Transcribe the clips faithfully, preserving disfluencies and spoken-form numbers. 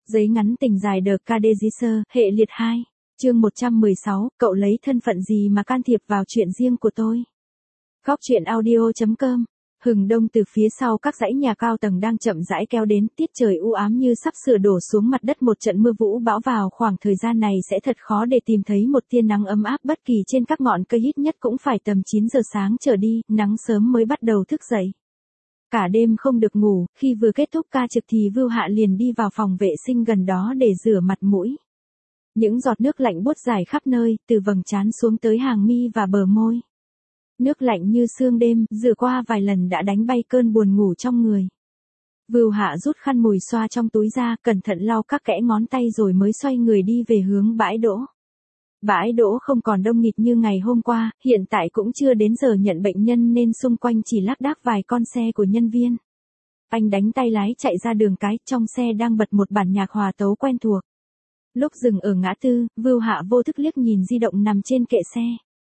Giấy ngắn tình dài đờ ca đê dí sơ, hệ liệt hai. Chương một trăm mười sáu, cậu lấy thân phận gì mà can thiệp vào chuyện riêng của tôi? Góc truyện audio chấm com. Hừng đông từ phía sau các dãy nhà cao tầng đang chậm rãi kéo đến, tiết trời u ám như sắp sửa đổ xuống mặt đất, một trận mưa vũ bão vào khoảng thời gian này sẽ thật khó để tìm thấy một tia nắng ấm áp bất kỳ trên các ngọn cây, ít nhất cũng phải tầm chín giờ sáng trở đi, nắng sớm mới bắt đầu thức dậy. Cả đêm không được ngủ, khi vừa kết thúc ca trực thì Vưu Hạ liền đi vào phòng vệ sinh gần đó để rửa mặt mũi. Những giọt nước lạnh buốt dài khắp nơi, từ vầng trán xuống tới hàng mi và bờ môi. Nước lạnh như sương đêm, rửa qua vài lần đã đánh bay cơn buồn ngủ trong người. Vưu Hạ rút khăn mùi xoa trong túi ra, cẩn thận lau các kẽ ngón tay rồi mới xoay người đi về hướng bãi đỗ. Bãi đỗ không còn đông nghịt như ngày hôm qua, hiện tại cũng chưa đến giờ nhận bệnh nhân nên xung quanh chỉ lác đác vài con xe của nhân viên. Anh đánh tay lái chạy ra đường cái, trong xe đang bật một bản nhạc hòa tấu quen thuộc. Lúc dừng ở ngã tư, Vưu Hạ vô thức liếc nhìn di động nằm trên kệ xe.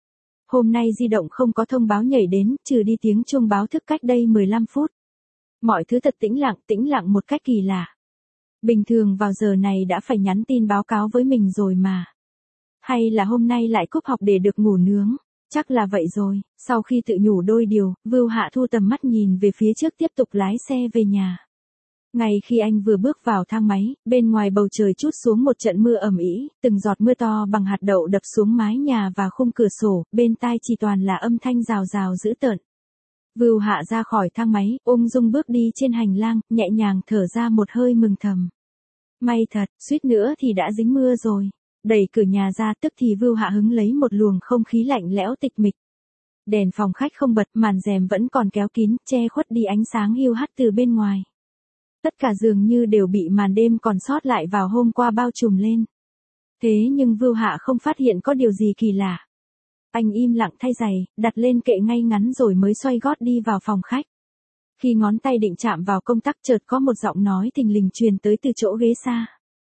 Hôm nay di động không có thông báo nhảy đến, trừ đi tiếng chuông báo thức cách đây mười lăm phút. Mọi thứ thật tĩnh lặng, tĩnh lặng một cách kỳ lạ. Bình thường vào giờ này đã phải nhắn tin báo cáo với mình rồi mà. Hay là hôm nay lại cúp học để được ngủ nướng? Chắc là vậy rồi. Sau khi tự nhủ đôi điều, Vưu Hạ thu tầm mắt nhìn về phía trước, tiếp tục lái xe về nhà. Ngay khi anh vừa bước vào thang máy, bên ngoài bầu trời trút xuống một trận mưa ầm ĩ, từng giọt mưa to bằng hạt đậu đập xuống mái nhà và khung cửa sổ, bên tai chỉ toàn là âm thanh rào rào dữ tợn. Vưu Hạ ra khỏi thang máy, ung dung bước đi trên hành lang, nhẹ nhàng thở ra một hơi mừng thầm. May thật, suýt nữa thì đã dính mưa rồi. Đẩy cửa nhà ra, tức thì Vưu Hạ hứng lấy một luồng không khí lạnh lẽo tịch mịch. Đèn phòng khách không bật, màn rèm vẫn còn kéo kín, che khuất đi ánh sáng hiu hắt từ bên ngoài. Tất cả dường như đều bị màn đêm còn sót lại vào hôm qua bao trùm lên. Thế nhưng Vưu Hạ không phát hiện có điều gì kỳ lạ. Anh im lặng thay giày, đặt lên kệ ngay ngắn rồi mới xoay gót đi vào phòng khách. Khi ngón tay định chạm vào công tắc, chợt có một giọng nói thình lình truyền tới từ chỗ ghế xa.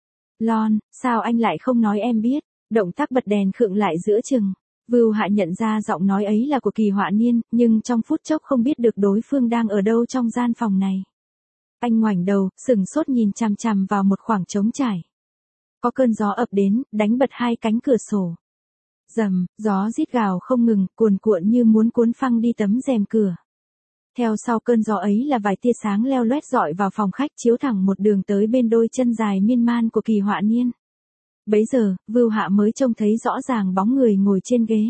Lon, sao anh lại không nói em biết? Động tác bật đèn khựng lại giữa chừng. Vưu Hạ nhận ra giọng nói ấy là của Kỳ Họa Niên, nhưng trong phút chốc không biết được đối phương đang ở đâu trong gian phòng này. Anh ngoảnh đầu, sửng sốt nhìn chằm chằm vào một khoảng trống trải. Có cơn gió ập đến, đánh bật hai cánh cửa sổ. Rầm, gió rít gào không ngừng, cuồn cuộn như muốn cuốn phăng đi tấm rèm cửa. Theo sau cơn gió ấy là vài tia sáng leo loét rọi vào phòng khách, chiếu thẳng một đường tới bên đôi chân dài miên man của Kỳ Họa Niên. Bấy giờ, Vưu Hạ mới trông thấy rõ ràng bóng người ngồi trên ghế.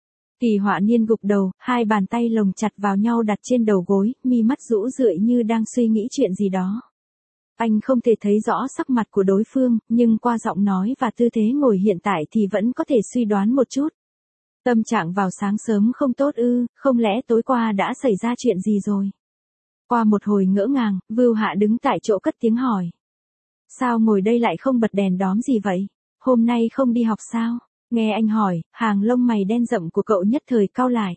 Kỳ Họa Niên gục đầu, hai bàn tay lồng chặt vào nhau đặt trên đầu gối, mi mắt rũ rượi như đang suy nghĩ chuyện gì đó. Anh không thể thấy rõ sắc mặt của đối phương, nhưng qua giọng nói và tư thế ngồi hiện tại thì vẫn có thể suy đoán một chút. Tâm trạng vào sáng sớm không tốt ư, không lẽ tối qua đã xảy ra chuyện gì rồi? Qua một hồi ngỡ ngàng, Vưu Hạ đứng tại chỗ cất tiếng hỏi. Sao ngồi đây lại không bật đèn đóm gì vậy? Hôm nay không đi học sao? Nghe anh hỏi, hàng lông mày đen rậm của cậu nhất thời cau lại.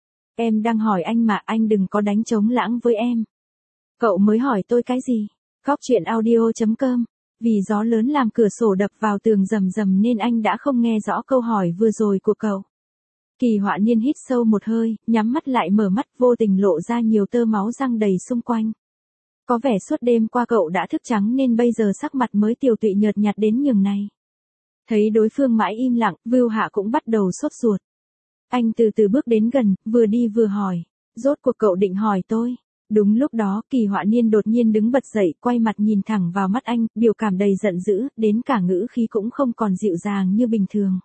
Em đang hỏi anh mà, anh đừng có đánh trống lãng với em. Cậu mới hỏi tôi cái gì? Góc truyện audio chấm com. Vì gió lớn làm cửa sổ đập vào tường rầm rầm nên anh đã không nghe rõ câu hỏi vừa rồi của cậu. Kỳ Họa Niên hít sâu một hơi, nhắm mắt lại mở mắt, vô tình lộ ra nhiều tơ máu răng đầy xung quanh. Có vẻ suốt đêm qua cậu đã thức trắng nên bây giờ sắc mặt mới tiều tụy nhợt nhạt đến nhường này. Thấy đối phương mãi im lặng, Vưu Hạ cũng bắt đầu sốt ruột. Anh từ từ bước đến gần, vừa đi vừa hỏi. Rốt cuộc cậu định hỏi tôi? Đúng lúc đó, Kỳ Họa Niên đột nhiên đứng bật dậy, quay mặt nhìn thẳng vào mắt anh, biểu cảm đầy giận dữ, đến cả ngữ khí cũng không còn dịu dàng như bình thường.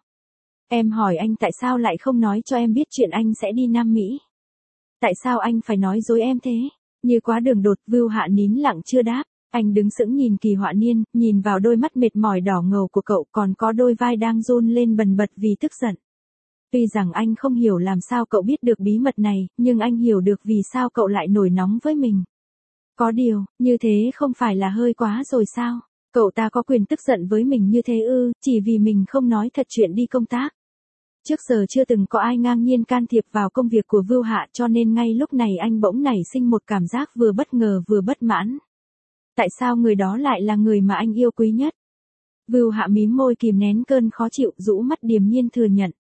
Em hỏi anh tại sao lại không nói cho em biết chuyện anh sẽ đi Nam Mỹ? Tại sao anh phải nói dối em thế? Như quá đường đột, Vưu Hạ nín lặng chưa đáp. Anh đứng sững nhìn Kỳ Họa Niên, nhìn vào đôi mắt mệt mỏi đỏ ngầu của cậu, còn có đôi vai đang run lên bần bật vì tức giận. Tuy rằng anh không hiểu làm sao cậu biết được bí mật này, nhưng anh hiểu được vì sao cậu lại nổi nóng với mình. Có điều, như thế không phải là hơi quá rồi sao? Cậu ta có quyền tức giận với mình như thế ư, chỉ vì mình không nói thật chuyện đi công tác. Trước giờ chưa từng có ai ngang nhiên can thiệp vào công việc của Vưu Hạ, cho nên ngay lúc này anh bỗng nảy sinh một cảm giác vừa bất ngờ vừa bất mãn. Tại sao người đó lại là người mà anh yêu quý nhất? Vưu Hạ mím môi kìm nén cơn khó chịu, rũ mắt điềm nhiên thừa nhận.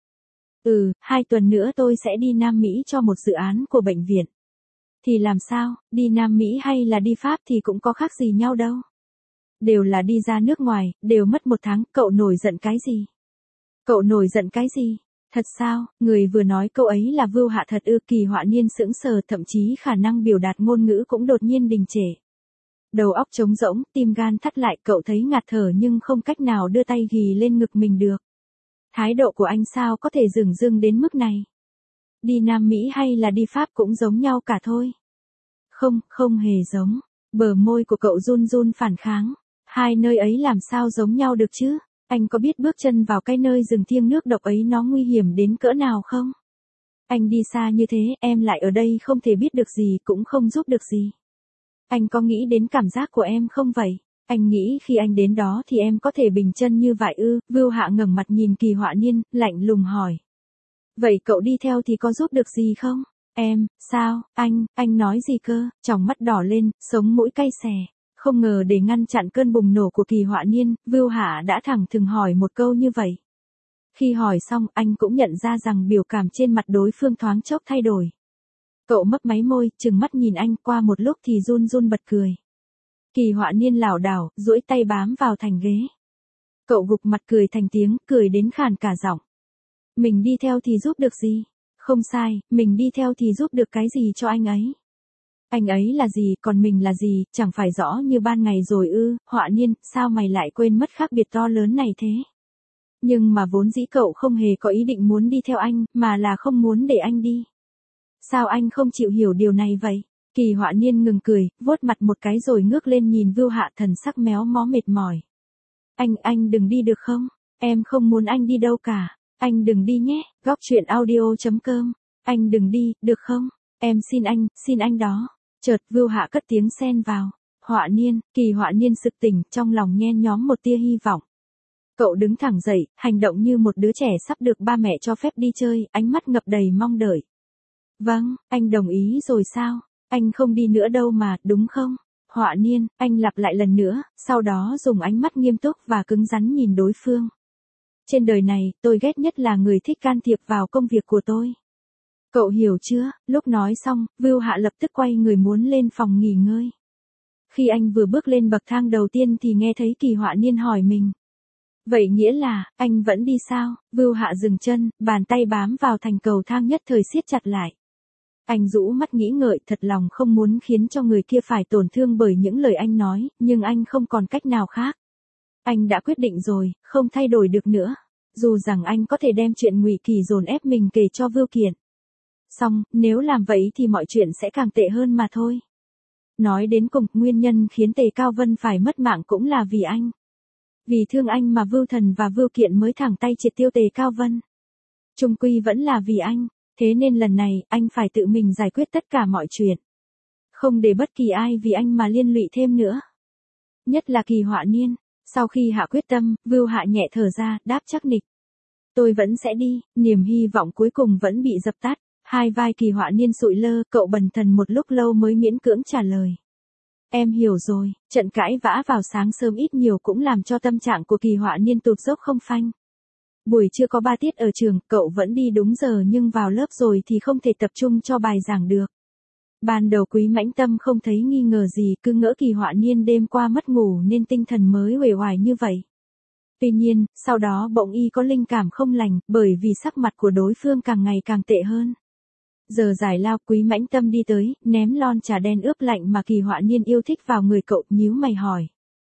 Ừ, hai tuần nữa tôi sẽ đi Nam Mỹ cho một dự án của bệnh viện. Thì làm sao, đi Nam Mỹ hay là đi Pháp thì cũng có khác gì nhau đâu. Đều là đi ra nước ngoài, đều mất một tháng, cậu nổi giận cái gì? Cậu nổi giận cái gì? Thật sao, người vừa nói câu ấy là Vưu Hạ thật ư? Kỳ Họa Niên sững sờ, thậm chí khả năng biểu đạt ngôn ngữ cũng đột nhiên đình trệ. Đầu óc trống rỗng, tim gan thắt lại, cậu thấy ngạt thở nhưng không cách nào đưa tay ghì lên ngực mình được. Thái độ của anh sao có thể dửng dưng đến mức này? Đi Nam Mỹ hay là đi Pháp cũng giống nhau cả thôi. Không, không hề giống. Bờ môi của cậu run run phản kháng. Hai nơi ấy làm sao giống nhau được chứ? Anh có biết bước chân vào cái nơi rừng thiêng nước độc ấy nó nguy hiểm đến cỡ nào không? Anh đi xa như thế, em lại ở đây không thể biết được gì cũng không giúp được gì. Anh có nghĩ đến cảm giác của em không vậy? Anh nghĩ khi anh đến đó thì em có thể bình chân như vậy ư? Vưu Hạ ngẩng mặt nhìn Kỳ Họa Niên, lạnh lùng hỏi. Vậy cậu đi theo thì có giúp được gì không? Em, sao, anh, anh nói gì cơ? Tròng mắt đỏ lên, sống mũi cay xè. Không ngờ để ngăn chặn cơn bùng nổ của Kỳ Họa Niên, Vưu Hạ đã thẳng thừng hỏi một câu như vậy. Khi hỏi xong, anh cũng nhận ra rằng biểu cảm trên mặt đối phương thoáng chốc thay đổi. Cậu mấp máy môi, trừng mắt nhìn anh, qua một lúc thì run run bật cười. Kỳ Họa Niên lảo đảo, duỗi tay bám vào thành ghế. Cậu gục mặt cười thành tiếng, cười đến khàn cả giọng. Mình đi theo thì giúp được gì? Không sai, mình đi theo thì giúp được cái gì cho anh ấy? Anh ấy là gì, còn mình là gì, chẳng phải rõ như ban ngày rồi ư? Họa Niên, sao mày lại quên mất khác biệt to lớn này thế? Nhưng mà vốn dĩ cậu không hề có ý định muốn đi theo anh, mà là không muốn để anh đi. Sao anh không chịu hiểu điều này vậy? Kỳ Họa Niên ngừng cười, vuốt mặt một cái rồi ngước lên nhìn Vưu Hạ, thần sắc méo mó mệt mỏi. Anh, anh đừng đi được không? Em không muốn anh đi đâu cả. Anh đừng đi nhé, góc truyện audio chấm com. Anh đừng đi, được không? Em xin anh, xin anh đó. Chợt Vưu Hạ cất tiếng xen vào. Họa Niên, Kỳ Họa Niên sực tỉnh, trong lòng nhen nhóm một tia hy vọng. Cậu đứng thẳng dậy, hành động như một đứa trẻ sắp được ba mẹ cho phép đi chơi, ánh mắt ngập đầy mong đợi. Vâng, anh đồng ý rồi sao? Anh không đi nữa đâu mà, đúng không? Họa Niên, anh lặp lại lần nữa, sau đó dùng ánh mắt nghiêm túc và cứng rắn nhìn đối phương. Trên đời này, tôi ghét nhất là người thích can thiệp vào công việc của tôi. Cậu hiểu chưa? Lúc nói xong, Vưu Hạ lập tức quay người muốn lên phòng nghỉ ngơi. Khi anh vừa bước lên bậc thang đầu tiên thì nghe thấy Kỳ Họa Niên hỏi mình. Vậy nghĩa là, anh vẫn đi sao? Vưu Hạ dừng chân, bàn tay bám vào thành cầu thang nhất thời siết chặt lại. Anh rũ mắt nghĩ ngợi, thật lòng không muốn khiến cho người kia phải tổn thương bởi những lời anh nói, nhưng anh không còn cách nào khác. Anh đã quyết định rồi, không thay đổi được nữa. Dù rằng anh có thể đem chuyện Ngụy Kỳ dồn ép mình kể cho Vưu Kiện. Xong, nếu làm vậy thì mọi chuyện sẽ càng tệ hơn mà thôi. Nói đến cùng, nguyên nhân khiến Tề Cao Vân phải mất mạng cũng là vì anh. Vì thương anh mà Vưu Thần và Vưu Kiện mới thẳng tay triệt tiêu Tề Cao Vân. Chung quy vẫn là vì anh, thế nên lần này, anh phải tự mình giải quyết tất cả mọi chuyện. Không để bất kỳ ai vì anh mà liên lụy thêm nữa. Nhất là Kỳ Họa Niên. Sau khi hạ quyết tâm, Vưu Hạ nhẹ thở ra, đáp chắc nịch. Tôi vẫn sẽ đi, niềm hy vọng cuối cùng vẫn bị dập tắt. Hai vai Kỳ Họa Niên sụi lơ, cậu bần thần một lúc lâu mới miễn cưỡng trả lời. Em hiểu rồi, trận cãi vã vào sáng sớm ít nhiều cũng làm cho tâm trạng của Kỳ Họa Niên tụt dốc không phanh. Buổi trưa có ba tiết ở trường, cậu vẫn đi đúng giờ nhưng vào lớp rồi thì không thể tập trung cho bài giảng được. Ban đầu Quý Mãnh Tâm không thấy nghi ngờ gì, cứ ngỡ Kỳ Họa Niên đêm qua mất ngủ nên tinh thần mới uể oải như vậy. Tuy nhiên, sau đó bỗng y có linh cảm không lành, bởi vì sắc mặt của đối phương càng ngày càng tệ hơn. Giờ giải lao, Quý Mãnh Tâm đi tới, ném lon trà đen ướp lạnh mà Kỳ Họa Niên yêu thích vào người cậu, nhíu mày hỏi.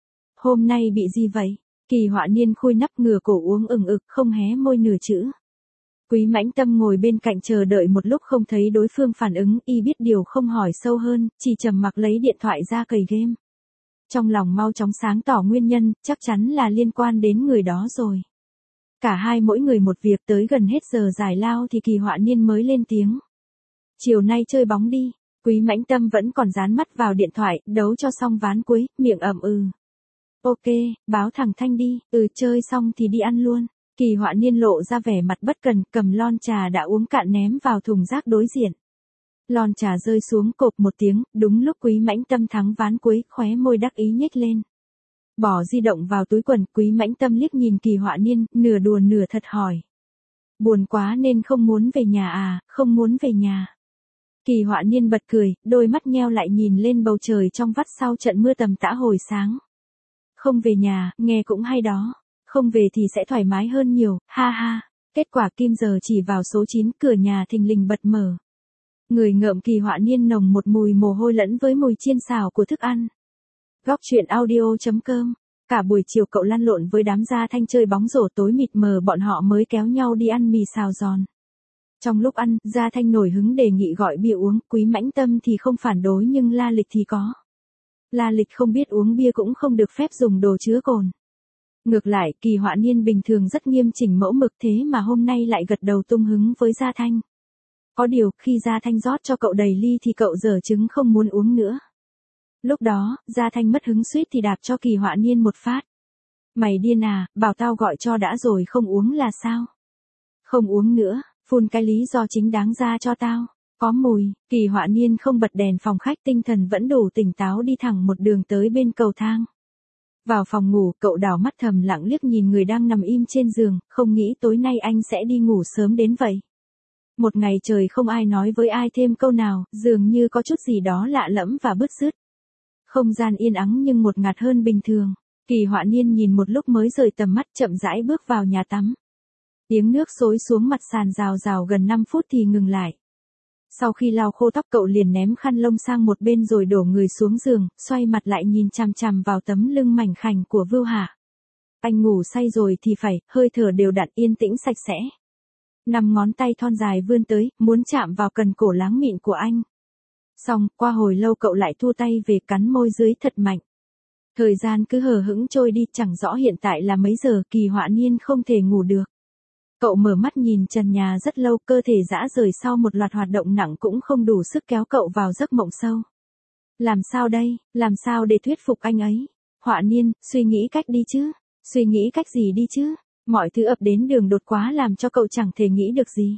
Hôm nay bị gì vậy? Kỳ Họa Niên khui nắp ngửa cổ uống ừng ực, không hé môi nửa chữ. Quý Mãnh Tâm ngồi bên cạnh chờ đợi một lúc không thấy đối phương phản ứng, y biết điều không hỏi sâu hơn, chỉ trầm mặc lấy điện thoại ra cày game. Trong lòng mau chóng sáng tỏ nguyên nhân, chắc chắn là liên quan đến người đó rồi. Cả hai mỗi người một việc, tới gần hết giờ giải lao thì Kỳ Họa Niên mới lên tiếng. Chiều nay chơi bóng đi. Quý Mãnh Tâm vẫn còn dán mắt vào điện thoại, đấu cho xong ván cuối, miệng ậm ừ. Ok, báo thẳng Thanh đi, ừ chơi xong thì đi ăn luôn. Kỳ Họa Niên lộ ra vẻ mặt bất cần, cầm lon trà đã uống cạn ném vào thùng rác đối diện. Lon trà rơi xuống cộp một tiếng, đúng lúc Quý Mãnh Tâm thắng ván cuối, khóe môi đắc ý nhếch lên. Bỏ di động vào túi quần, Quý Mãnh Tâm liếc nhìn Kỳ Họa Niên, nửa đùa nửa thật hỏi. Buồn quá nên không muốn về nhà à, không muốn về nhà. Kỳ Họa Niên bật cười, đôi mắt nheo lại nhìn lên bầu trời trong vắt sau trận mưa tầm tã hồi sáng. Không về nhà, nghe cũng hay đó. Không về thì sẽ thoải mái hơn nhiều, ha ha. Kết quả kim giờ chỉ vào số chín, cửa nhà thình lình bật mở. Người ngợm Kỳ Họa Niên nồng một mùi mồ hôi lẫn với mùi chiên xào của thức ăn. Góc truyện audio.com. Cả buổi chiều cậu lăn lộn với đám Gia Thanh chơi bóng rổ, tối mịt mờ bọn họ mới kéo nhau đi ăn mì xào giòn. Trong lúc ăn, Gia Thanh nổi hứng đề nghị gọi bia uống, Quý Mãnh Tâm thì không phản đối nhưng La Lịch thì có. La Lịch không biết uống bia cũng không được phép dùng đồ chứa cồn. Ngược lại, Kỳ Họa Niên bình thường rất nghiêm chỉnh mẫu mực, thế mà hôm nay lại gật đầu tung hứng với Gia Thanh. Có điều, khi Gia Thanh rót cho cậu đầy ly thì cậu giở chứng không muốn uống nữa. Lúc đó, Gia Thanh mất hứng suýt thì đạp cho Kỳ Họa Niên một phát. Mày điên à, bảo tao gọi cho đã rồi không uống là sao? Không uống nữa, phun cái lý do chính đáng ra cho tao. Có mùi. Kỳ Họa Niên không bật đèn phòng khách, tinh thần vẫn đủ tỉnh táo đi thẳng một đường tới bên cầu thang. Vào phòng ngủ, cậu đảo mắt thầm lặng liếc nhìn người đang nằm im trên giường, không nghĩ tối nay anh sẽ đi ngủ sớm đến vậy. Một ngày trời không ai nói với ai thêm câu nào, dường như có chút gì đó lạ lẫm và bứt rứt. Không gian yên ắng nhưng một ngạt hơn bình thường. Kỳ Họa Niên nhìn một lúc mới rời tầm mắt, chậm rãi bước vào nhà tắm. Tiếng nước xối xuống mặt sàn rào rào gần năm phút thì ngừng lại. Sau khi lau khô tóc, cậu liền ném khăn lông sang một bên rồi đổ người xuống giường, xoay mặt lại nhìn chằm chằm vào tấm lưng mảnh khảnh của Vưu Hạ. Anh ngủ say rồi thì phải, hơi thở đều đặn, yên tĩnh, sạch sẽ. Năm ngón tay thon dài vươn tới, muốn chạm vào cần cổ láng mịn của anh. Xong, qua hồi lâu cậu lại thu tay về, cắn môi dưới thật mạnh. Thời gian cứ hờ hững trôi đi, chẳng rõ hiện tại là mấy giờ. Kỳ Họa Niên không thể ngủ được. Cậu mở mắt nhìn trần nhà rất lâu, cơ thể rã rời sau một loạt hoạt động nặng cũng không đủ sức kéo cậu vào giấc mộng sâu. Làm sao đây, làm sao để thuyết phục anh ấy? Họa Niên, suy nghĩ cách đi chứ. Suy nghĩ cách gì đi chứ? Mọi thứ ập đến đường đột quá làm cho cậu chẳng thể nghĩ được gì.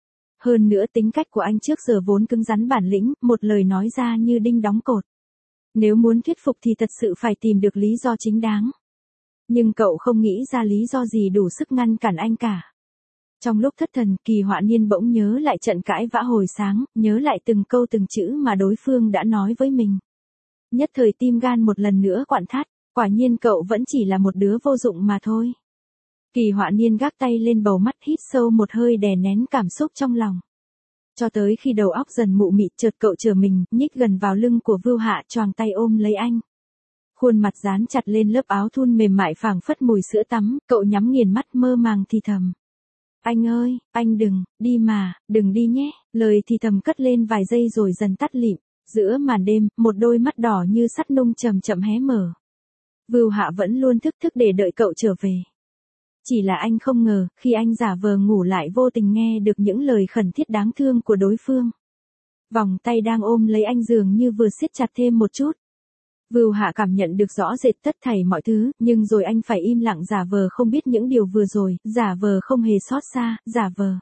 Hơn nữa tính cách của anh trước giờ vốn cứng rắn bản lĩnh, một lời nói ra như đinh đóng cột. Nếu muốn thuyết phục thì thật sự phải tìm được lý do chính đáng. Nhưng cậu không nghĩ ra lý do gì đủ sức ngăn cản anh cả. Trong lúc thất thần, Kỳ Họa Niên bỗng nhớ lại trận cãi vã hồi sáng, nhớ lại từng câu từng chữ mà đối phương đã nói với mình. Nhất thời tim gan một lần nữa quặn thắt, quả nhiên cậu vẫn chỉ là một đứa vô dụng mà thôi. Kỳ Họa Niên gác tay lên bầu mắt, hít sâu một hơi đè nén cảm xúc trong lòng. Cho tới khi đầu óc dần mụ mị, chợt cậu trở mình, nhích gần vào lưng của Vưu Hạ, choàng tay ôm lấy anh. Khuôn mặt dán chặt lên lớp áo thun mềm mại phảng phất mùi sữa tắm, cậu nhắm nghiền mắt mơ màng thì thầm. Anh ơi, anh đừng, đi mà, đừng đi nhé. Lời thì thầm cất lên vài giây rồi dần tắt lịm. Giữa màn đêm, một đôi mắt đỏ như sắt nung chậm chậm hé mở. Vưu Hạ vẫn luôn thức thức để đợi cậu trở về. Chỉ là anh không ngờ, khi anh giả vờ ngủ lại vô tình nghe được những lời khẩn thiết đáng thương của đối phương. Vòng tay đang ôm lấy anh dường như vừa siết chặt thêm một chút. Vưu Hạ cảm nhận được rõ rệt tất thảy mọi thứ, nhưng rồi anh phải im lặng giả vờ không biết những điều vừa rồi, giả vờ không hề xót xa, giả vờ.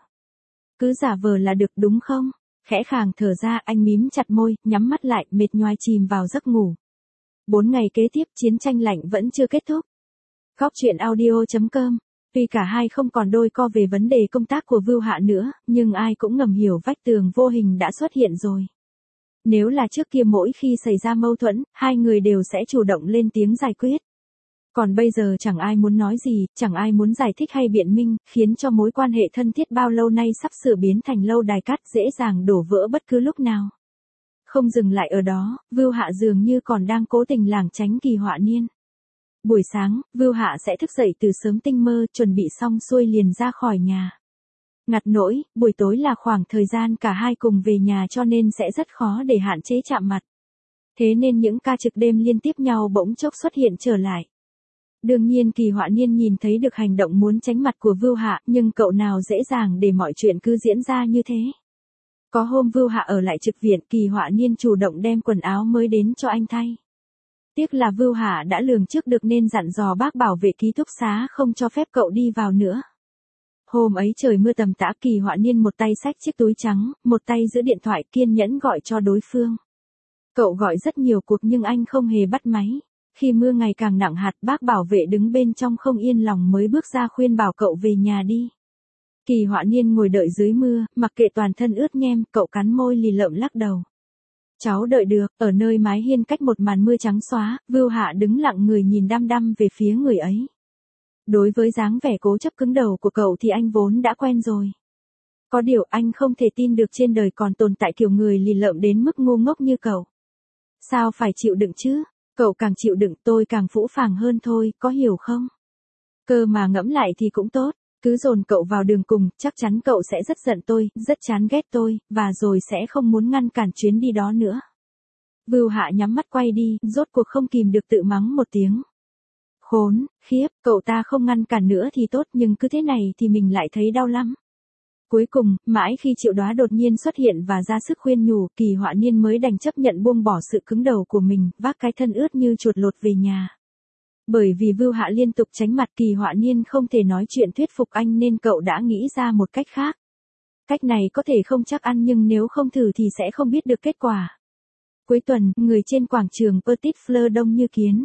Cứ giả vờ là được đúng không? Khẽ khàng thở ra, anh mím chặt môi, nhắm mắt lại, mệt nhoài chìm vào giấc ngủ. Bốn ngày kế tiếp, chiến tranh lạnh vẫn chưa kết thúc. Góc truyện audio.com. Tuy cả hai không còn đôi co về vấn đề công tác của Vưu Hạ nữa, nhưng ai cũng ngầm hiểu vách tường vô hình đã xuất hiện rồi. Nếu là trước kia mỗi khi xảy ra mâu thuẫn, hai người đều sẽ chủ động lên tiếng giải quyết. Còn bây giờ chẳng ai muốn nói gì, chẳng ai muốn giải thích hay biện minh, khiến cho mối quan hệ thân thiết bao lâu nay sắp sửa biến thành lâu đài cát, dễ dàng đổ vỡ bất cứ lúc nào. Không dừng lại ở đó, Vưu Hạ dường như còn đang cố tình lảng tránh Kỳ Họa Niên. Buổi sáng, Vưu Hạ sẽ thức dậy từ sớm tinh mơ, chuẩn bị xong xuôi liền ra khỏi nhà. Ngặt nỗi, buổi tối là khoảng thời gian cả hai cùng về nhà cho nên sẽ rất khó để hạn chế chạm mặt. Thế nên những ca trực đêm liên tiếp nhau bỗng chốc xuất hiện trở lại. Đương nhiên Kỳ Họa Niên nhìn thấy được hành động muốn tránh mặt của Vưu Hạ, nhưng cậu nào dễ dàng để mọi chuyện cứ diễn ra như thế. Có hôm Vưu Hạ ở lại trực viện, Kỳ Họa Niên chủ động đem quần áo mới đến cho anh thay. Tiếc là Vưu Hạ đã lường trước được nên dặn dò bác bảo vệ ký túc xá không cho phép cậu đi vào nữa. Hôm ấy trời mưa tầm tã, Kỳ Họa Niên một tay xách chiếc túi trắng, một tay giữ điện thoại kiên nhẫn gọi cho đối phương. Cậu gọi rất nhiều cuộc nhưng anh không hề bắt máy. Khi mưa ngày càng nặng hạt, bác bảo vệ đứng bên trong không yên lòng mới bước ra khuyên bảo cậu về nhà đi. Kỳ Họa Niên ngồi đợi dưới mưa, mặc kệ toàn thân ướt nhem, cậu cắn môi lì lợm lắc đầu. Cháu đợi được, ở nơi mái hiên cách một màn mưa trắng xóa, Vưu Hạ đứng lặng người nhìn đăm đăm về phía người ấy. Đối với dáng vẻ cố chấp cứng đầu của cậu thì anh vốn đã quen rồi. Có điều anh không thể tin được trên đời còn tồn tại kiểu người lì lợm đến mức ngu ngốc như cậu. Sao phải chịu đựng chứ? Cậu càng chịu đựng tôi càng phũ phàng hơn thôi, có hiểu không? Cơ mà ngẫm lại thì cũng tốt, cứ dồn cậu vào đường cùng, chắc chắn cậu sẽ rất giận tôi, rất chán ghét tôi, và rồi sẽ không muốn ngăn cản chuyến đi đó nữa. Vưu Hạ nhắm mắt quay đi, rốt cuộc không kìm được tự mắng một tiếng. Khốn, khiếp, cậu ta không ngăn cản nữa thì tốt, nhưng cứ thế này thì mình lại thấy đau lắm. Cuối cùng, mãi khi Triệu Đóa đột nhiên xuất hiện và ra sức khuyên nhủ, Kỳ Họa Niên mới đành chấp nhận buông bỏ sự cứng đầu của mình, vác cái thân ướt như chuột lột về nhà. Bởi vì Vưu Hạ liên tục tránh mặt Kỳ Họa Niên không thể nói chuyện thuyết phục anh nên cậu đã nghĩ ra một cách khác. Cách này có thể không chắc ăn nhưng nếu không thử thì sẽ không biết được kết quả. Cuối tuần, người trên quảng trường Petit Fleur đông như kiến.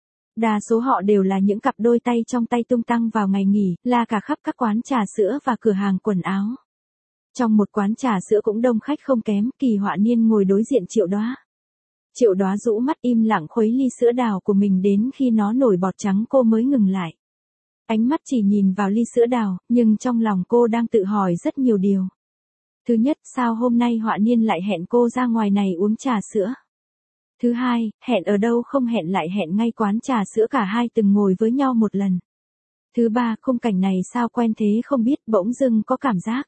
Đa số họ đều là những cặp đôi tay trong tay tung tăng vào ngày nghỉ, la cả khắp các quán trà sữa và cửa hàng quần áo. Trong một quán trà sữa cũng đông khách không kém, Kỳ Họa Niên ngồi đối diện Triệu Đóa. Triệu Đóa rũ mắt im lặng khuấy ly sữa đào của mình đến khi nó nổi bọt trắng cô mới ngừng lại. Ánh mắt chỉ nhìn vào ly sữa đào, nhưng trong lòng cô đang tự hỏi rất nhiều điều. Thứ nhất, sao hôm nay Họa Niên lại hẹn cô ra ngoài này uống trà sữa? Thứ hai, hẹn ở đâu không hẹn lại hẹn ngay quán trà sữa cả hai từng ngồi với nhau một lần. Thứ ba, khung cảnh này sao quen thế không biết, bỗng dưng có cảm giác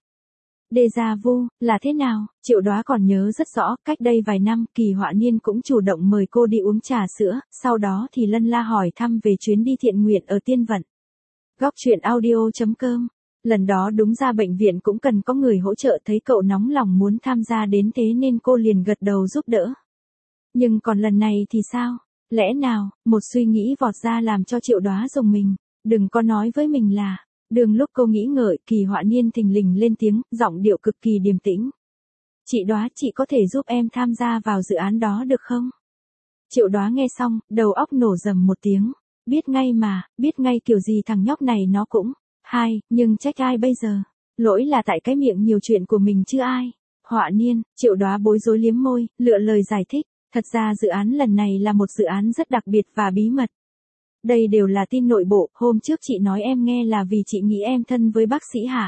déjà vu, là thế nào? Triệu Đóa còn nhớ rất rõ, cách đây vài năm, Kỳ Họa Niên cũng chủ động mời cô đi uống trà sữa, sau đó thì lân la hỏi thăm về chuyến đi thiện nguyện ở Tiên Vận. Góc truyện audio chấm com. Lần đó đúng ra bệnh viện cũng cần có người hỗ trợ, thấy cậu nóng lòng muốn tham gia đến thế nên cô liền gật đầu giúp đỡ. Nhưng còn lần này thì sao? Lẽ nào, một suy nghĩ vọt ra làm cho Triệu Đóa rùng mình. Đừng có nói với mình là, đường lúc cô nghĩ ngợi, Kỳ Họa Niên thình lình lên tiếng, giọng điệu cực kỳ điềm tĩnh. Chị Đóa, chị có thể giúp em tham gia vào dự án đó được không? Triệu Đóa nghe xong, đầu óc nổ rầm một tiếng. Biết ngay mà, biết ngay kiểu gì thằng nhóc này nó cũng. Hai, nhưng trách ai bây giờ? Lỗi là tại cái miệng nhiều chuyện của mình chứ ai. Họa Niên, Triệu Đóa bối rối liếm môi, lựa lời giải thích. Thật ra dự án lần này là một dự án rất đặc biệt và bí mật. Đây đều là tin nội bộ, hôm trước chị nói em nghe là vì chị nghĩ em thân với bác sĩ Hạ.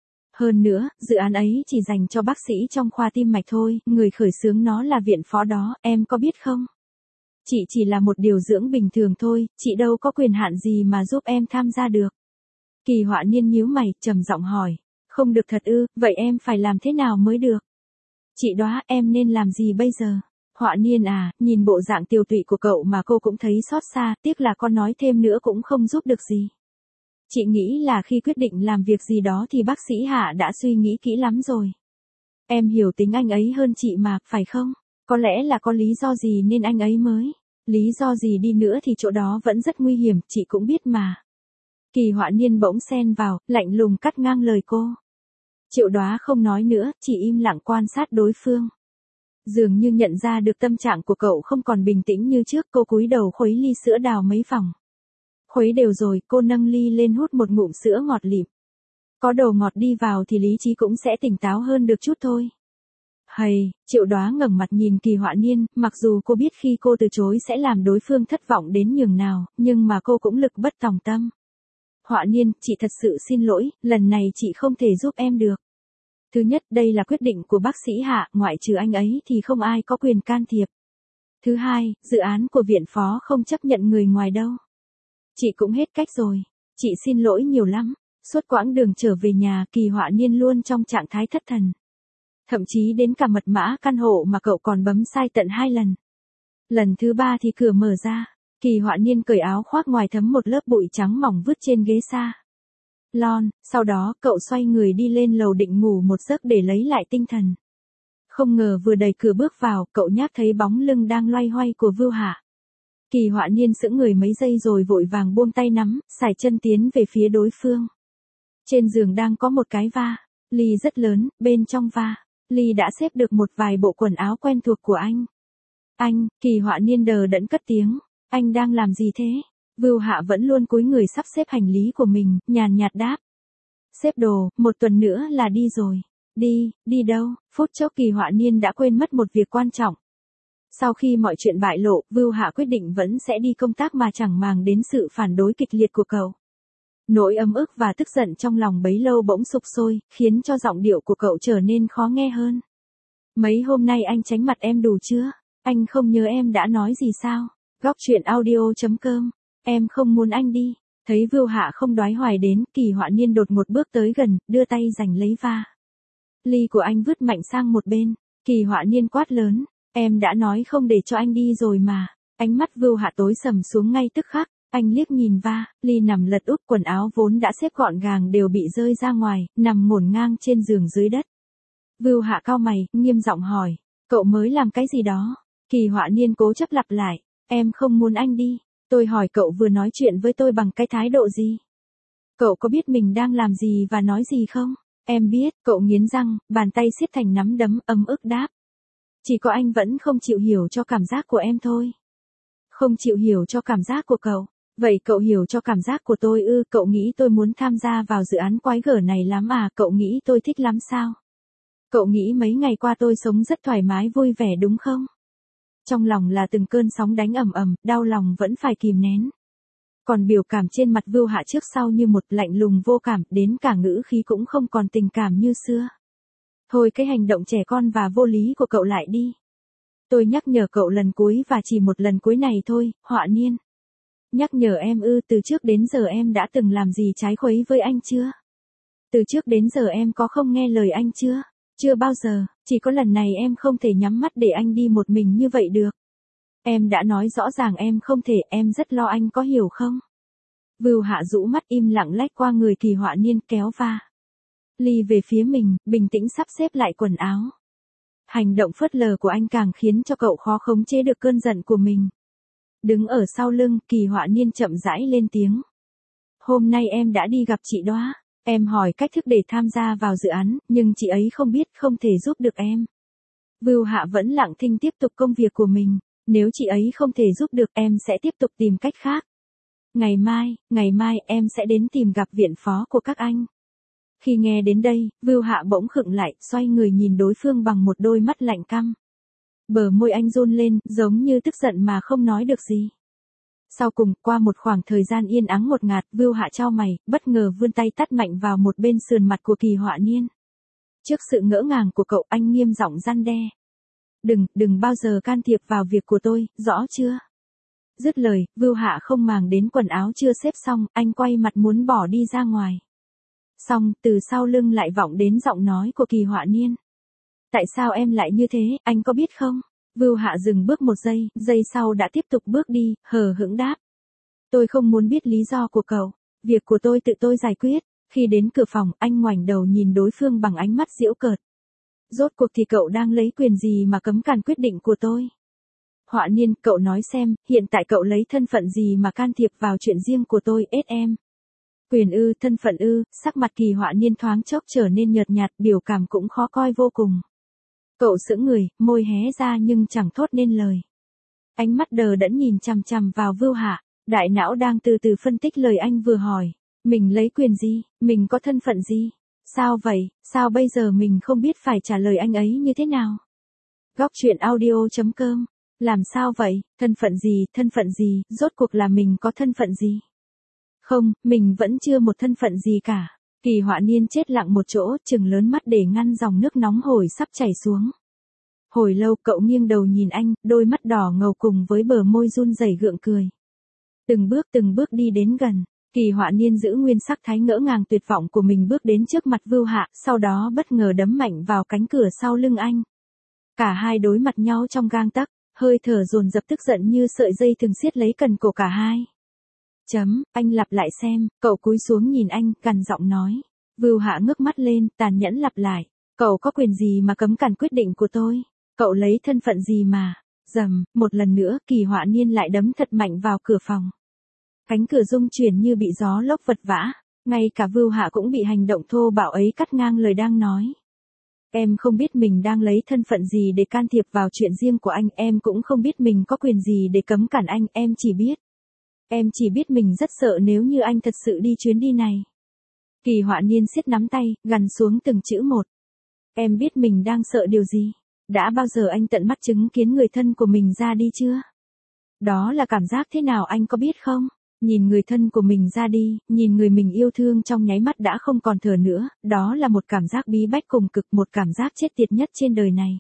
Hơn nữa, dự án ấy chỉ dành cho bác sĩ trong khoa tim mạch thôi, người khởi xướng nó là viện phó đó, em có biết không? Chị chỉ là một điều dưỡng bình thường thôi, chị đâu có quyền hạn gì mà giúp em tham gia được. Kỳ Họa Niên nhíu mày, trầm giọng hỏi. Không được thật ư, vậy em phải làm thế nào mới được? Chị Đóa, em nên làm gì bây giờ? Họa Niên à, nhìn bộ dạng tiều tụy của cậu mà cô cũng thấy xót xa, tiếc là con nói thêm nữa cũng không giúp được gì. Chị nghĩ là khi quyết định làm việc gì đó thì bác sĩ Hạ đã suy nghĩ kỹ lắm rồi. Em hiểu tính anh ấy hơn chị mà, phải không? Có lẽ là có lý do gì nên anh ấy mới. Lý do gì đi nữa thì chỗ đó vẫn rất nguy hiểm, chị cũng biết mà. Kỳ Họa Niên bỗng xen vào, lạnh lùng cắt ngang lời cô. Triệu Đóa không nói nữa, chỉ im lặng quan sát đối phương. Dường như nhận ra được tâm trạng của cậu không còn bình tĩnh như trước, cô cúi đầu khuấy ly sữa đào mấy vòng. Khuấy đều rồi, cô nâng ly lên hút một ngụm sữa ngọt lịm. Có đồ ngọt đi vào thì lý trí cũng sẽ tỉnh táo hơn được chút thôi. Hầy, Triệu Đóa ngẩng mặt nhìn Kỳ Họa Niên, mặc dù cô biết khi cô từ chối sẽ làm đối phương thất vọng đến nhường nào, nhưng mà cô cũng lực bất tòng tâm. Họa Niên, chị thật sự xin lỗi, lần này chị không thể giúp em được. Thứ nhất, đây là quyết định của bác sĩ Hạ, ngoại trừ anh ấy thì không ai có quyền can thiệp. Thứ hai, dự án của viện phó không chấp nhận người ngoài đâu. Chị cũng hết cách rồi. Chị xin lỗi nhiều lắm. Suốt quãng đường trở về nhà, Kỳ Họa Niên luôn trong trạng thái thất thần. Thậm chí đến cả mật mã căn hộ mà cậu còn bấm sai tận hai lần. Lần thứ ba thì cửa mở ra. Kỳ Họa Niên cởi áo khoác ngoài thấm một lớp bụi trắng mỏng vứt trên ghế sa lon, sau đó cậu xoay người đi lên lầu định ngủ một giấc để lấy lại tinh thần. Không ngờ vừa đẩy cửa bước vào, cậu nhát thấy bóng lưng đang loay hoay của Vưu Hạ. Kỳ Họa Niên sững người mấy giây rồi vội vàng buông tay nắm, sải chân tiến về phía đối phương. Trên giường đang có một cái va, ly rất lớn, bên trong va, ly đã xếp được một vài bộ quần áo quen thuộc của anh. Anh, Kỳ Họa Niên đờ đẫn cất tiếng, anh đang làm gì thế? Vưu Hạ vẫn luôn cúi người sắp xếp hành lý của mình, nhàn nhạt đáp. Xếp đồ, một tuần nữa là đi rồi. Đi, đi đâu? Phút chốc Kỳ Họa Niên đã quên mất một việc quan trọng. Sau khi mọi chuyện bại lộ, Vưu Hạ quyết định vẫn sẽ đi công tác mà chẳng màng đến sự phản đối kịch liệt của cậu. Nỗi ấm ức và tức giận trong lòng bấy lâu bỗng sục sôi, khiến cho giọng điệu của cậu trở nên khó nghe hơn. Mấy hôm nay anh tránh mặt em đủ chưa? Anh không nhớ em đã nói gì sao? Góc truyện audio chấm com. Em không muốn anh đi. Thấy Vưu Hạ không đoái hoài đến, Kỳ Họa Niên đột một bước tới gần, đưa tay giành lấy va ly của anh vứt mạnh sang một bên. Kỳ Họa Niên quát lớn, em đã nói không để cho anh đi rồi mà. Ánh mắt Vưu Hạ tối sầm xuống ngay tức khắc, anh liếc nhìn va ly nằm lật úp, quần áo vốn đã xếp gọn gàng đều bị rơi ra ngoài, nằm ngổn ngang trên giường dưới đất. Vưu Hạ cau mày, nghiêm giọng hỏi, cậu mới làm cái gì đó? Kỳ Họa Niên cố chấp lặp lại, em không muốn anh đi. Tôi hỏi cậu vừa nói chuyện với tôi bằng cái thái độ gì? Cậu có biết mình đang làm gì và nói gì không? Em biết, cậu nghiến răng, bàn tay siết thành nắm đấm, ấm ức đáp. Chỉ có anh vẫn không chịu hiểu cho cảm giác của em thôi. Không chịu hiểu cho cảm giác của cậu. Vậy cậu hiểu cho cảm giác của tôi ư? Cậu nghĩ tôi muốn tham gia vào dự án quái gở này lắm à? Cậu nghĩ tôi thích lắm sao? Cậu nghĩ mấy ngày qua tôi sống rất thoải mái vui vẻ đúng không? Trong lòng là từng cơn sóng đánh ầm ầm, đau lòng vẫn phải kìm nén. Còn biểu cảm trên mặt Vưu Hạ trước sau như một lạnh lùng vô cảm, đến cả ngữ khí cũng không còn tình cảm như xưa. Thôi cái hành động trẻ con và vô lý của cậu lại đi. Tôi nhắc nhở cậu lần cuối và chỉ một lần cuối này thôi, Họa Niên. Nhắc nhở em ư, từ trước đến giờ em đã từng làm gì trái khuấy với anh chưa? Từ trước đến giờ em có không nghe lời anh chưa? Chưa bao giờ, chỉ có lần này em không thể nhắm mắt để anh đi một mình như vậy được. Em đã nói rõ ràng em không thể, em rất lo anh có hiểu không? Vưu Hạ rũ mắt im lặng lách qua người Kỳ Họa Niên, kéo va ly về phía mình, bình tĩnh sắp xếp lại quần áo. Hành động phớt lờ của anh càng khiến cho cậu khó khống chế được cơn giận của mình. Đứng ở sau lưng, Kỳ Họa Niên chậm rãi lên tiếng. Hôm nay em đã đi gặp chị Đoá. Em hỏi cách thức để tham gia vào dự án, nhưng chị ấy không biết, không thể giúp được em. Vưu Hạ vẫn lặng thinh tiếp tục công việc của mình. Nếu chị ấy không thể giúp được, em sẽ tiếp tục tìm cách khác. Ngày mai, ngày mai em sẽ đến tìm gặp viện phó của các anh. Khi nghe đến đây, Vưu Hạ bỗng khựng lại, xoay người nhìn đối phương bằng một đôi mắt lạnh căm. Bờ môi anh run lên, giống như tức giận mà không nói được gì. Sau cùng, qua một khoảng thời gian yên ắng ngột ngạt, Vưu Hạ chau mày, bất ngờ vươn tay tát mạnh vào một bên sườn mặt của Kỳ Họa Niên. Trước sự ngỡ ngàng của cậu, anh nghiêm giọng răn đe. Đừng, đừng bao giờ can thiệp vào việc của tôi, rõ chưa? Dứt lời, Vưu Hạ không màng đến quần áo chưa xếp xong, anh quay mặt muốn bỏ đi ra ngoài. Xong, từ sau lưng lại vọng đến giọng nói của Kỳ Họa Niên. Tại sao em lại như thế, anh có biết không? Vưu Hạ dừng bước một giây, giây sau đã tiếp tục bước đi, hờ hững đáp. Tôi không muốn biết lý do của cậu, việc của tôi tự tôi giải quyết. Khi đến cửa phòng, anh ngoảnh đầu nhìn đối phương bằng ánh mắt giễu cợt. Rốt cuộc thì cậu đang lấy quyền gì mà cấm cản quyết định của tôi? Họa Niên, cậu nói xem, hiện tại cậu lấy thân phận gì mà can thiệp vào chuyện riêng của tôi, ết em? Quyền ư, thân phận ư? Sắc mặt Kỳ Họa Niên thoáng chốc trở nên nhợt nhạt, biểu cảm cũng khó coi vô cùng. Cậu sững người, môi hé ra nhưng chẳng thốt nên lời. Ánh mắt đờ đẫn nhìn chằm chằm vào Vưu Hạ, đại não đang từ từ phân tích lời anh vừa hỏi. Mình lấy quyền gì? Mình có thân phận gì? Sao vậy? Sao bây giờ mình không biết phải trả lời anh ấy như thế nào? Góc truyện audio chấm com. Làm sao vậy? Thân phận gì? Thân phận gì? Rốt cuộc là mình có thân phận gì? Không, mình vẫn chưa một thân phận gì cả. Kỳ Họa Niên chết lặng một chỗ, trừng lớn mắt để ngăn dòng nước nóng hổi sắp chảy xuống. Hồi lâu cậu nghiêng đầu nhìn anh, đôi mắt đỏ ngầu cùng với bờ môi run rẩy gượng cười. Từng bước từng bước đi đến gần. Kỳ Họa Niên giữ nguyên sắc thái ngỡ ngàng tuyệt vọng của mình, bước đến trước mặt Vưu Hạ, sau đó bất ngờ đấm mạnh vào cánh cửa sau lưng anh. Cả hai đối mặt nhau trong gang tấc, hơi thở dồn dập tức giận như sợi dây thường siết lấy cần cổ cả hai. Chấm, anh lặp lại xem, cậu cúi xuống nhìn anh, gằn giọng nói. Vưu Hạ ngước mắt lên, tàn nhẫn lặp lại, cậu có quyền gì mà cấm cản quyết định của tôi? Cậu lấy thân phận gì mà? Rầm, một lần nữa, Kỳ Họa Niên lại đấm thật mạnh vào cửa phòng. Cánh cửa rung chuyển như bị gió lốc vật vã, ngay cả Vưu Hạ cũng bị hành động thô bạo ấy cắt ngang lời đang nói. Em không biết mình đang lấy thân phận gì để can thiệp vào chuyện riêng của anh, em cũng không biết mình có quyền gì để cấm cản anh, em chỉ biết. Em chỉ biết mình rất sợ nếu như anh thật sự đi chuyến đi này. Kỳ Họa Niên siết nắm tay, gằn xuống từng chữ một. Em biết mình đang sợ điều gì? Đã bao giờ anh tận mắt chứng kiến người thân của mình ra đi chưa? Đó là cảm giác thế nào anh có biết không? Nhìn người thân của mình ra đi, nhìn người mình yêu thương trong nháy mắt đã không còn thở nữa, đó là một cảm giác bí bách cùng cực, một cảm giác chết tiệt nhất trên đời này.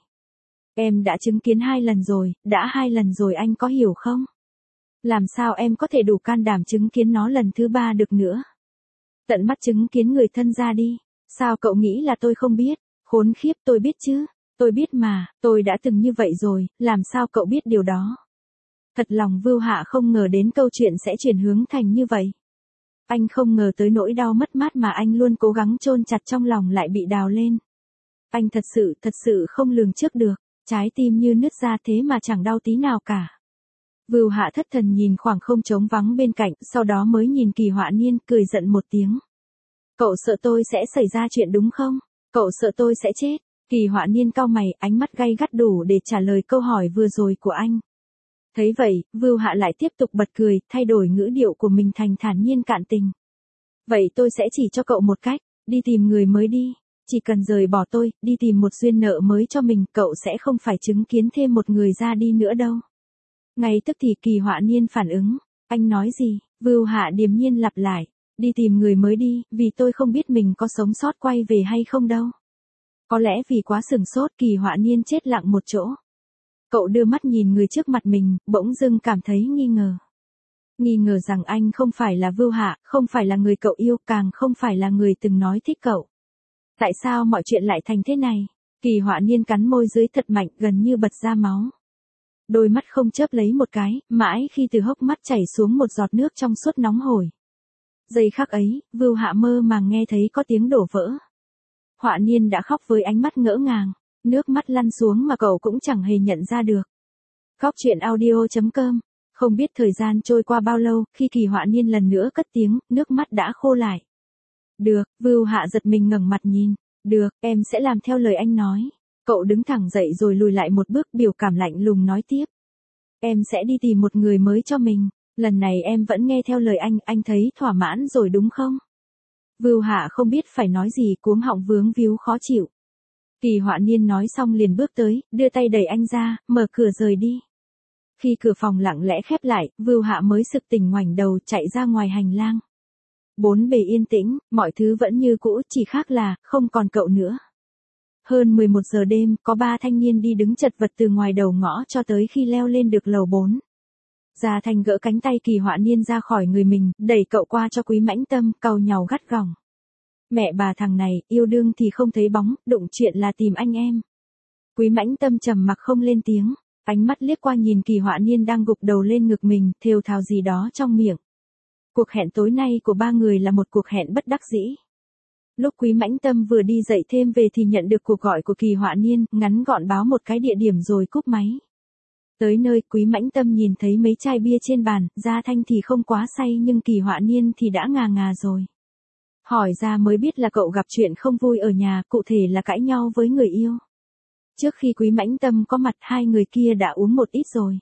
Em đã chứng kiến hai lần rồi, đã hai lần rồi anh có hiểu không? Làm sao em có thể đủ can đảm chứng kiến nó lần thứ ba được nữa? Tận mắt chứng kiến người thân ra đi, sao cậu nghĩ là tôi không biết? Khốn khiếp, tôi biết chứ, tôi biết mà, tôi đã từng như vậy rồi, làm sao cậu biết điều đó? Thật lòng Vưu Hạ không ngờ đến câu chuyện sẽ chuyển hướng thành như vậy. Anh không ngờ tới nỗi đau mất mát mà anh luôn cố gắng chôn chặt trong lòng lại bị đào lên. Anh thật sự, thật sự không lường trước được, trái tim như nứt ra thế mà chẳng đau tí nào cả. Vưu Hạ thất thần nhìn khoảng không trống vắng bên cạnh, sau đó mới nhìn Kỳ Họa Niên, cười giận một tiếng. Cậu sợ tôi sẽ xảy ra chuyện đúng không? Cậu sợ tôi sẽ chết? Kỳ Họa Niên cau mày, ánh mắt gay gắt đủ để trả lời câu hỏi vừa rồi của anh. Thấy vậy, Vưu Hạ lại tiếp tục bật cười, thay đổi ngữ điệu của mình thành thản nhiên cạn tình. Vậy tôi sẽ chỉ cho cậu một cách, đi tìm người mới đi. Chỉ cần rời bỏ tôi, đi tìm một duyên nợ mới cho mình, cậu sẽ không phải chứng kiến thêm một người ra đi nữa đâu. Ngay tức thì Kỳ Họa Niên phản ứng, anh nói gì? Vưu Hạ điềm nhiên lặp lại, đi tìm người mới đi, vì tôi không biết mình có sống sót quay về hay không đâu. Có lẽ vì quá sừng sốt, Kỳ Họa Niên chết lặng một chỗ. Cậu đưa mắt nhìn người trước mặt mình, bỗng dưng cảm thấy nghi ngờ. Nghi ngờ rằng anh không phải là Vưu Hạ, không phải là người cậu yêu, càng không phải là người từng nói thích cậu. Tại sao mọi chuyện lại thành thế này? Kỳ Họa Niên cắn môi dưới thật mạnh, gần như bật ra máu. Đôi mắt không chớp lấy một cái, mãi khi từ hốc mắt chảy xuống một giọt nước trong suốt nóng hổi. Giây khắc ấy, Vưu Hạ mơ màng nghe thấy có tiếng đổ vỡ. Họa Niên đã khóc với ánh mắt ngỡ ngàng, nước mắt lăn xuống mà cậu cũng chẳng hề nhận ra được. Góc truyện audio chấm com. Không biết thời gian trôi qua bao lâu, khi Kỳ Họa Niên lần nữa cất tiếng, nước mắt đã khô lại. Được, Vưu Hạ giật mình ngẩng mặt nhìn. Được, em sẽ làm theo lời anh nói. Cậu đứng thẳng dậy rồi lùi lại một bước, biểu cảm lạnh lùng nói tiếp. Em sẽ đi tìm một người mới cho mình. Lần này em vẫn nghe theo lời anh, anh thấy thỏa mãn rồi đúng không? Vưu Hạ không biết phải nói gì, cuống họng vướng víu khó chịu. Kỳ Họa Niên nói xong liền bước tới, đưa tay đẩy anh ra, mở cửa rời đi. Khi cửa phòng lặng lẽ khép lại, Vưu Hạ mới sực tỉnh, ngoảnh đầu chạy ra ngoài hành lang. Bốn bề yên tĩnh, mọi thứ vẫn như cũ, chỉ khác là, không còn cậu nữa. Hơn mười một giờ đêm, có ba thanh niên đi đứng chật vật từ ngoài đầu ngõ cho tới khi leo lên được lầu bốn. Gia Thanh gỡ cánh tay Kỳ Họa Niên ra khỏi người mình, đẩy cậu qua cho Quý Mãnh Tâm, cau nhàu gắt gỏng. Mẹ bà thằng này, yêu đương thì không thấy bóng, đụng chuyện là tìm anh em. Quý Mãnh Tâm trầm mặc không lên tiếng, ánh mắt liếc qua nhìn Kỳ Họa Niên đang gục đầu lên ngực mình, thều thào gì đó trong miệng. Cuộc hẹn tối nay của ba người là một cuộc hẹn bất đắc dĩ. Lúc Quý Mãnh Tâm vừa đi dậy thêm về thì nhận được cuộc gọi của Kỳ Họa Niên, ngắn gọn báo một cái địa điểm rồi cúp máy. Tới nơi, Quý Mãnh Tâm nhìn thấy mấy chai bia trên bàn, Gia Thanh thì không quá say nhưng Kỳ Họa Niên thì đã ngà ngà rồi. Hỏi ra mới biết là cậu gặp chuyện không vui ở nhà, cụ thể là cãi nhau với người yêu. Trước khi Quý Mãnh Tâm có mặt, hai người kia đã uống một ít rồi.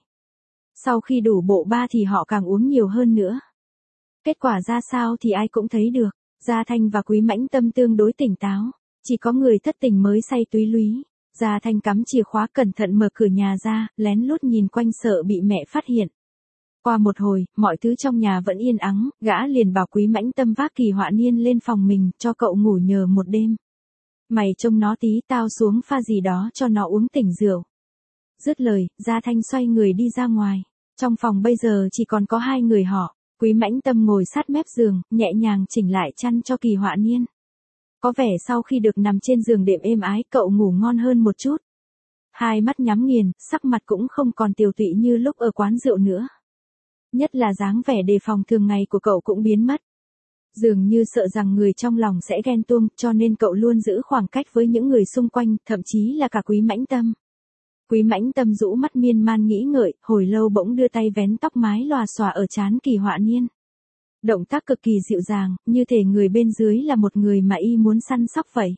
Sau khi đủ bộ ba thì họ càng uống nhiều hơn nữa. Kết quả ra sao thì ai cũng thấy được, Gia Thanh và Quý Mãnh Tâm tương đối tỉnh táo, chỉ có người thất tình mới say túy lúy. Gia Thanh cắm chìa khóa cẩn thận mở cửa nhà ra, lén lút nhìn quanh sợ bị mẹ phát hiện. Qua một hồi, mọi thứ trong nhà vẫn yên ắng, gã liền bảo Quý Mãnh Tâm vác Kỳ Họa Niên lên phòng mình, cho cậu ngủ nhờ một đêm. Mày trông nó tí, tao xuống pha gì đó cho nó uống tỉnh rượu. Dứt lời, Gia Thanh xoay người đi ra ngoài. Trong phòng bây giờ chỉ còn có hai người họ. Quý Mãnh Tâm ngồi sát mép giường, nhẹ nhàng chỉnh lại chăn cho Kỳ Họa Niên. Có vẻ sau khi được nằm trên giường đệm êm ái, cậu ngủ ngon hơn một chút. Hai mắt nhắm nghiền, sắc mặt cũng không còn tiều tụy như lúc ở quán rượu nữa. Nhất là dáng vẻ đề phòng thường ngày của cậu cũng biến mất. Dường như sợ rằng người trong lòng sẽ ghen tuông, cho nên cậu luôn giữ khoảng cách với những người xung quanh, thậm chí là cả Quý Mãnh Tâm. Quý Mãnh Tâm rũ mắt miên man nghĩ ngợi, hồi lâu bỗng đưa tay vén tóc mái lòa xòa ở trán Kỳ Họa Niên. Động tác cực kỳ dịu dàng, như thể người bên dưới là một người mà y muốn săn sóc vậy.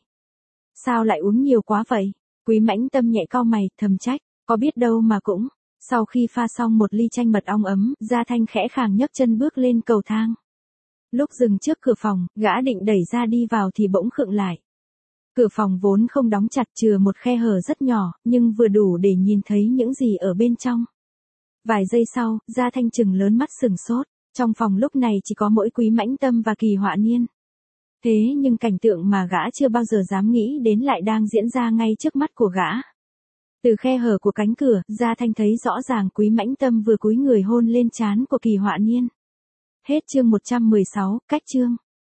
Sao lại uống nhiều quá vậy? Quý Mãnh Tâm nhẹ cau mày, thầm trách, có biết đâu mà cũng. Sau khi pha xong một ly chanh mật ong ấm, Gia Thanh khẽ khàng nhấc chân bước lên cầu thang. Lúc dừng trước cửa phòng, gã định đẩy ra đi vào thì bỗng khựng lại. Cửa phòng vốn không đóng chặt chừa một khe hở rất nhỏ, nhưng vừa đủ để nhìn thấy những gì ở bên trong. Vài giây sau, Gia Thanh trừng lớn mắt sửng sốt, trong phòng lúc này chỉ có mỗi Quý Mãnh Tâm và Kỳ Họa Niên. Thế nhưng cảnh tượng mà gã chưa bao giờ dám nghĩ đến lại đang diễn ra ngay trước mắt của gã. Từ khe hở của cánh cửa, Gia Thanh thấy rõ ràng Quý Mãnh Tâm vừa cúi người hôn lên trán của Kỳ Họa Niên. Hết chương một trăm mười sáu, cách chương.